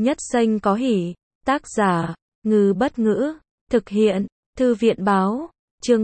Nhất xanh có hỉ. Tác giả, Ngư Bất Ngữ. Thực hiện, Thư viện Báo. Chương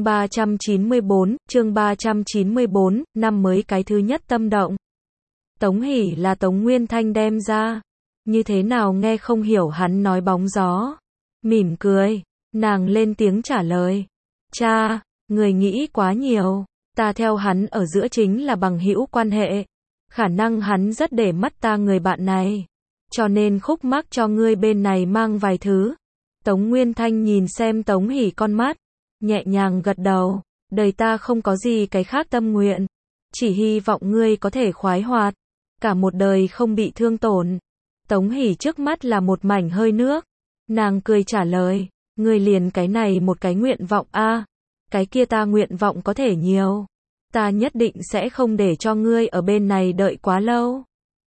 394, năm mới cái thứ nhất tâm động. Tống Hỷ là Tống Nguyên Thanh đem ra. Như thế nào nghe không hiểu hắn nói bóng gió. Mỉm cười, nàng lên tiếng trả lời. Cha, người nghĩ quá nhiều. Ta theo hắn ở giữa chính là bằng hữu quan hệ. Khả năng hắn rất để mắt ta người bạn này. Cho nên khúc mắc cho ngươi bên này mang vài thứ. Tống Nguyên Thanh nhìn xem Tống Hỷ con mắt. Nhẹ nhàng gật đầu. Đời ta không có gì cái khác tâm nguyện. Chỉ hy vọng ngươi có thể khoái hoạt. Cả một đời không bị thương tổn. Tống Hỷ trước mắt là một mảnh hơi nước. Nàng cười trả lời. Ngươi liền cái này một cái nguyện vọng a. Cái kia ta nguyện vọng có thể nhiều. Ta nhất định sẽ không để cho ngươi ở bên này đợi quá lâu.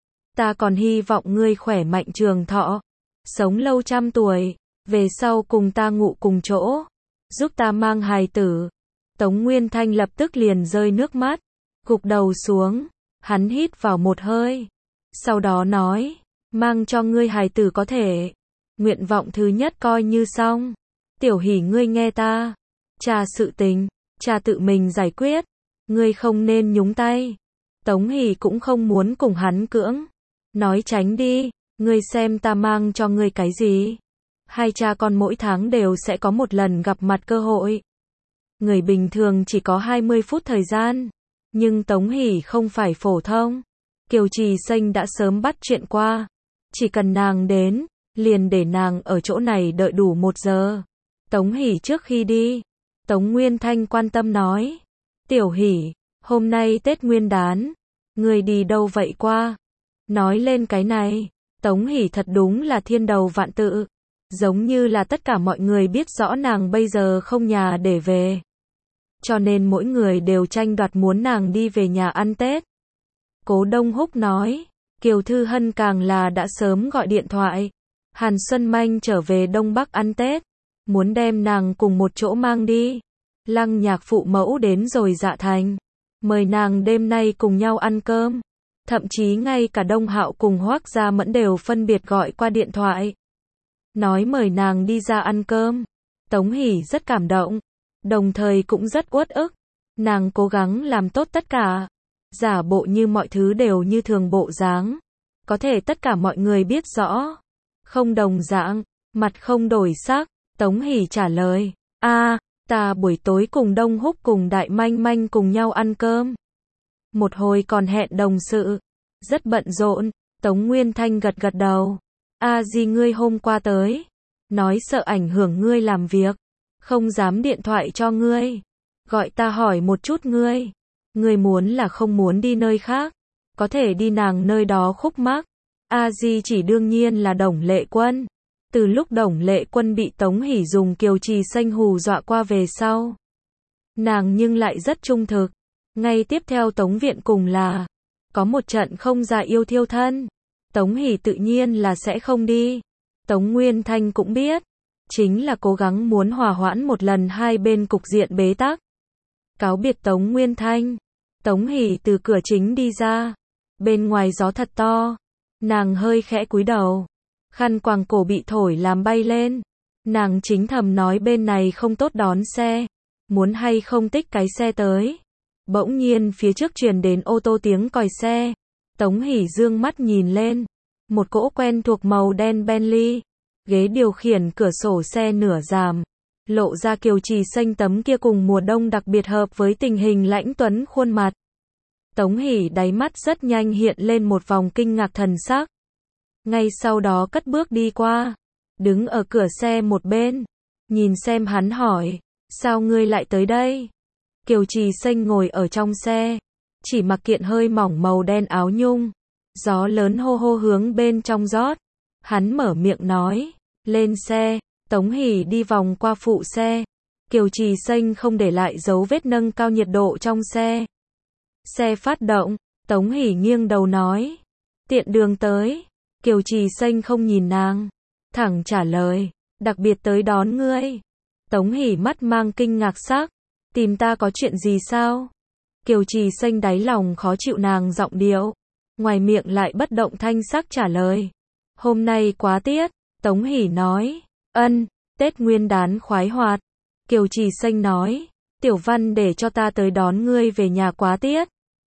Ta còn hy vọng ngươi khỏe mạnh trường thọ. Sống lâu trăm tuổi. Về sau cùng ta ngủ cùng chỗ. Giúp ta mang hài tử. Tống Nguyên Thanh lập tức liền rơi nước mắt. Gục đầu xuống. Hắn hít vào một hơi. Sau đó nói. Mang cho ngươi hài tử có thể. Nguyện vọng thứ nhất coi như xong. Tiểu Hỷ ngươi nghe ta. Cha sự tình. Cha tự mình giải quyết. Ngươi không nên nhúng tay. Tống Hỷ cũng không muốn cùng hắn cưỡng. Nói tránh đi. Ngươi xem ta mang cho ngươi cái gì. Hai cha con mỗi tháng đều sẽ có một lần gặp mặt cơ hội. Người bình thường chỉ có 20 phút thời gian. Nhưng Tống Hỷ không phải phổ thông. Kiều Trì Xanh đã sớm bắt chuyện qua. Chỉ cần nàng đến, liền để nàng ở chỗ này đợi đủ 1 giờ. Tống Hỷ trước khi đi, Tống Nguyên Thanh quan tâm nói. Tiểu Hỷ, hôm nay Tết Nguyên Đán, người đi đâu vậy qua? Nói lên cái này, Tống Hỷ thật đúng là thiên đầu vạn tự. Giống như là tất cả mọi người biết rõ nàng bây giờ không nhà để về. Cho nên mỗi người đều tranh đoạt muốn nàng đi về nhà ăn Tết. Cố Đông Húc nói. Kiều Thư Hân càng là đã sớm gọi điện thoại. Hàn Xuân Manh trở về Đông Bắc ăn Tết. Muốn đem nàng cùng một chỗ mang đi. Lăng Nhạc phụ mẫu đến rồi Dạ Thành. Mời nàng đêm nay cùng nhau ăn cơm. Thậm chí ngay cả Đông Hạo cùng Hoắc Gia Mẫn đều phân biệt gọi qua điện thoại. Nói mời nàng đi ra ăn cơm. Tống Hỷ rất cảm động. Đồng thời cũng rất uất ức. Nàng cố gắng làm tốt tất cả. Giả bộ như mọi thứ đều như thường bộ dáng. Có thể tất cả mọi người biết rõ. Không đồng dạng, mặt không đổi sắc. Tống Hỷ trả lời. Ta buổi tối cùng Đông Húc cùng Đại Manh Manh cùng nhau ăn cơm. Một hồi còn hẹn đồng sự. Rất bận rộn. Tống Nguyên Thanh gật gật đầu. Gì ngươi hôm qua tới. Nói sợ ảnh hưởng ngươi làm việc. Không dám điện thoại cho ngươi. Gọi ta hỏi một chút ngươi. Ngươi muốn là không muốn đi nơi khác. Có thể đi nàng nơi đó khúc mắc. Di chỉ đương nhiên là Đồng Lệ Quân. Từ lúc Đồng Lệ Quân bị Tống Hỷ dùng Kiều Trì Xanh hù dọa qua về sau. Nàng nhưng lại rất trung thực. Ngay tiếp theo Tống Viện cùng là. Có một trận không ra yêu thiêu thân. Tống Hỷ tự nhiên là sẽ không đi. Tống Nguyên Thanh cũng biết. Chính là cố gắng muốn hòa hoãn một lần hai bên cục diện bế tắc. Cáo biệt Tống Nguyên Thanh. Tống Hỷ từ cửa chính đi ra. Bên ngoài gió thật to. Nàng hơi khẽ cúi đầu. Khăn quàng cổ bị thổi làm bay lên. Nàng chính thầm nói bên này không tốt đón xe. Muốn hay không tích cái xe tới. Bỗng nhiên phía trước truyền đến ô tô tiếng còi xe. Tống Hỷ dương mắt nhìn lên. Một cỗ quen thuộc màu đen Bentley. Ghế điều khiển cửa sổ xe nửa giảm. Lộ ra Kiều Trì Xanh tấm kia cùng mùa đông đặc biệt hợp với tình hình lãnh tuấn khuôn mặt. Tống Hỷ đáy mắt rất nhanh hiện lên một vòng kinh ngạc thần sắc. Ngay sau đó cất bước đi qua. Đứng ở cửa xe một bên. Nhìn xem hắn hỏi. Sao ngươi lại tới đây? Kiều Trì Xanh ngồi ở trong xe. Chỉ mặc kiện hơi mỏng màu đen áo nhung. Gió lớn hô hô hướng bên trong rót. Hắn mở miệng nói. Lên xe. Tống Hỷ đi vòng qua phụ xe. Kiều Trì Xanh không để lại dấu vết nâng cao nhiệt độ trong xe. Xe phát động. Tống Hỷ nghiêng đầu nói. Tiện đường tới. Kiều Trì Xanh không nhìn nàng. Thẳng trả lời. Đặc biệt tới đón ngươi. Tống Hỷ mắt mang kinh ngạc sắc. Tìm ta có chuyện gì sao? Kiều Trì Xanh đáy lòng khó chịu nàng giọng điệu. Ngoài miệng lại bất động thanh sắc trả lời. Hôm nay quá tiết, Tống Hỷ nói. Ân, Tết Nguyên Đán khoái hoạt. Kiều Trì Xanh nói. Tiểu Văn để cho ta tới đón ngươi về nhà quá tiết.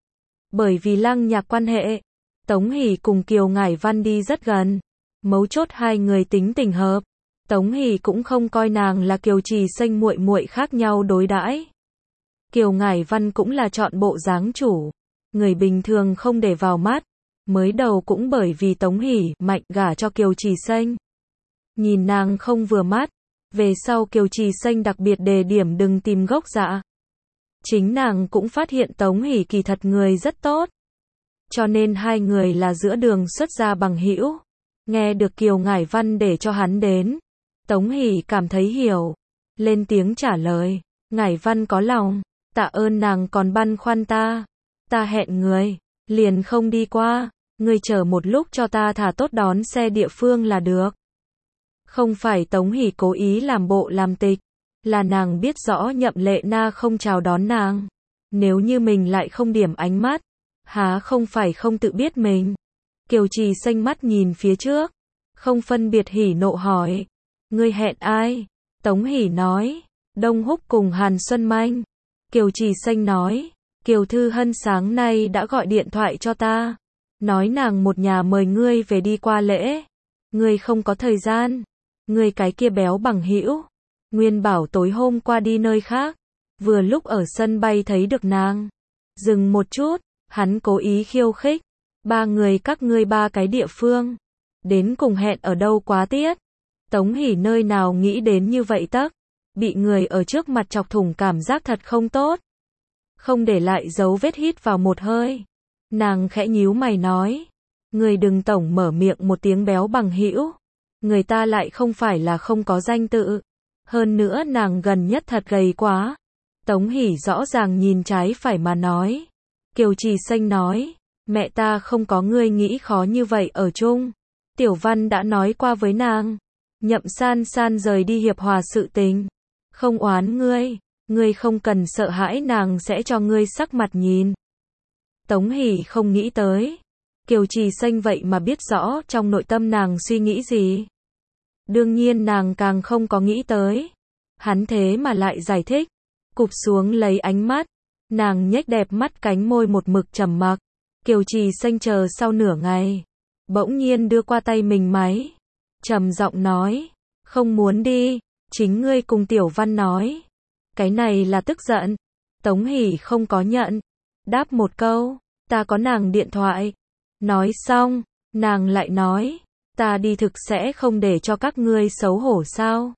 Bởi vì Lăng Nhạc quan hệ, Tống Hỷ cùng Kiều Ngải Văn đi rất gần. Mấu chốt hai người tính tình hợp. Tống Hỷ cũng không coi nàng là Kiều Trì Xanh muội muội khác nhau đối đãi. Kiều Ngải Văn cũng là chọn bộ dáng chủ, người bình thường không để vào mắt. Mới đầu cũng bởi vì Tống Hỷ mạnh gả cho Kiều Trì Xanh, nhìn nàng không vừa mắt. Về sau Kiều Trì Xanh đặc biệt đề điểm đừng tìm gốc dạ. Chính nàng cũng phát hiện Tống Hỷ kỳ thật người rất tốt. Cho nên hai người là giữa đường xuất gia bằng hữu. Nghe được Kiều Ngải Văn để cho hắn đến, Tống Hỷ cảm thấy hiểu. Lên tiếng trả lời. Ngải Văn có lòng. Tạ ơn nàng còn băn khoăn ta. Ta hẹn người, liền không đi qua. Ngươi chờ một lúc cho ta thả tốt đón xe địa phương là được. Không phải Tống Hỷ cố ý làm bộ làm tịch, là nàng biết rõ Nhậm Lệ Na không chào đón nàng. Nếu như mình lại không điểm ánh mắt, há không phải không tự biết mình. Kiều Trì Xanh mắt nhìn phía trước, không phân biệt hỉ nộ hỏi. Ngươi hẹn ai? Tống Hỷ nói. Đông Húc cùng Hàn Xuân Manh. Kiều Trì Xanh nói. Kiều Thư Hân sáng nay đã gọi điện thoại cho ta. Nói nàng một nhà mời ngươi về đi qua lễ. Ngươi không có thời gian. Ngươi cái kia béo bằng hữu. Nguyên bảo tối hôm qua đi nơi khác. Vừa lúc ở sân bay thấy được nàng. Dừng một chút, hắn cố ý khiêu khích. Ba người các ngươi ba cái địa phương. Đến cùng hẹn ở đâu quá tiết. Tống Hỷ nơi nào nghĩ đến như vậy tắc. Bị người ở trước mặt chọc thủng cảm giác thật không tốt. Không để lại dấu vết hít vào một hơi. Nàng khẽ nhíu mày nói. Người đừng tổng mở miệng một tiếng béo bằng hữu. Người ta lại không phải là không có danh tự. Hơn nữa nàng gần nhất thật gầy quá. Tống Hỷ rõ ràng nhìn trái phải mà nói. Kiều Trì Xanh nói. Mẹ ta không có ngươi nghĩ khó như vậy ở chung. Tiểu Văn đã nói qua với nàng. Nhậm San San rời đi hiệp hòa sự tình. Không oán ngươi. Ngươi không cần sợ hãi nàng sẽ cho ngươi sắc mặt nhìn. Tống Hỷ không nghĩ tới. Kiều Trì Xanh vậy mà biết rõ trong nội tâm nàng suy nghĩ gì. Đương nhiên nàng càng không có nghĩ tới. Hắn thế mà lại giải thích. Cụp xuống lấy ánh mắt. Nàng nhếch đẹp mắt cánh môi một mực trầm mặc. Kiều Trì Xanh chờ sau nửa ngày. Bỗng nhiên đưa qua tay mình máy. Trầm giọng nói. Không muốn đi. Chính ngươi cùng Tiểu Văn nói. Cái này là tức giận. Tống Hỷ không có nhận. Đáp một câu. Ta có nàng điện thoại. Nói xong. Nàng lại nói. Ta đi thực sẽ không để cho các ngươi xấu hổ sao.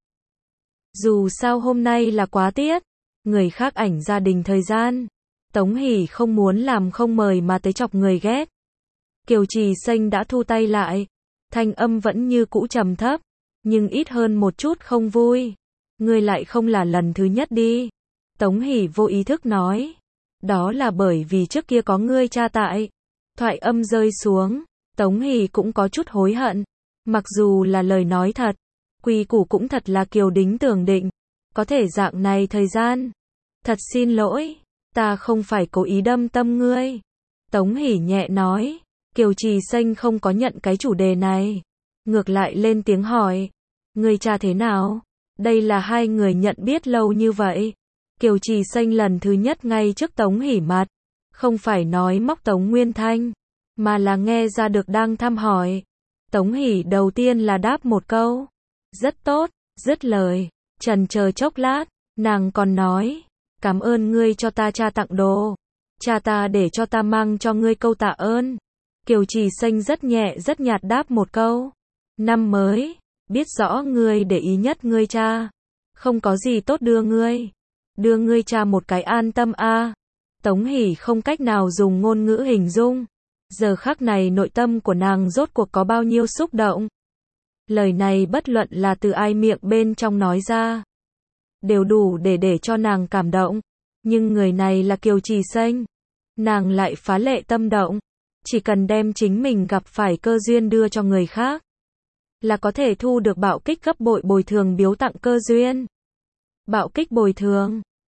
Dù sao hôm nay là quá tiết. Người khác ảnh gia đình thời gian. Tống Hỷ không muốn làm không mời mà tới chọc người ghét. Kiều Trì Xanh đã thu tay lại. Thanh âm vẫn như cũ trầm thấp. Nhưng ít hơn một chút không vui. Ngươi lại không là lần thứ nhất đi. Tống Hỷ vô ý thức nói. Đó là bởi vì trước kia có ngươi cha tại. Thoại âm rơi xuống. Tống Hỷ cũng có chút hối hận. Mặc dù là lời nói thật. Quy củ cũng thật là kiều đính tưởng định. Có thể dạng này thời gian. Thật xin lỗi. Ta không phải cố ý đâm tâm ngươi. Tống Hỷ nhẹ nói. Kiều Trì Xanh không có nhận cái chủ đề này. Ngược lại lên tiếng hỏi. Ngươi cha thế nào? Đây là hai người nhận biết lâu như vậy. Kiều Trì Xanh lần thứ nhất ngay trước Tống Hỷ mặt. Không phải nói móc Tống Nguyên Thanh. Mà là nghe ra được đang thăm hỏi. Tống Hỷ đầu tiên là đáp một câu. Rất tốt, dứt lời. Chần chờ chốc lát. Nàng còn nói. Cảm ơn ngươi cho ta cha tặng đồ. Cha ta để cho ta mang cho ngươi câu tạ ơn. Kiều Trì Xanh rất nhẹ rất nhạt đáp một câu. Năm mới. Biết rõ ngươi để ý nhất ngươi cha. Không có gì tốt đưa ngươi. Đưa ngươi cha một cái an tâm a. Tống Hỷ không cách nào dùng ngôn ngữ hình dung. Giờ khắc này nội tâm của nàng rốt cuộc có bao nhiêu xúc động. Lời này bất luận là từ ai miệng bên trong nói ra. Đều đủ để cho nàng cảm động. Nhưng người này là Kiều Trì Xanh. Nàng lại phá lệ tâm động. Chỉ cần đem chính mình gặp phải cơ duyên đưa cho người khác. Là có thể thu được bạo kích gấp bội bồi thường biếu tặng cơ duyên. Bạo kích bồi thường.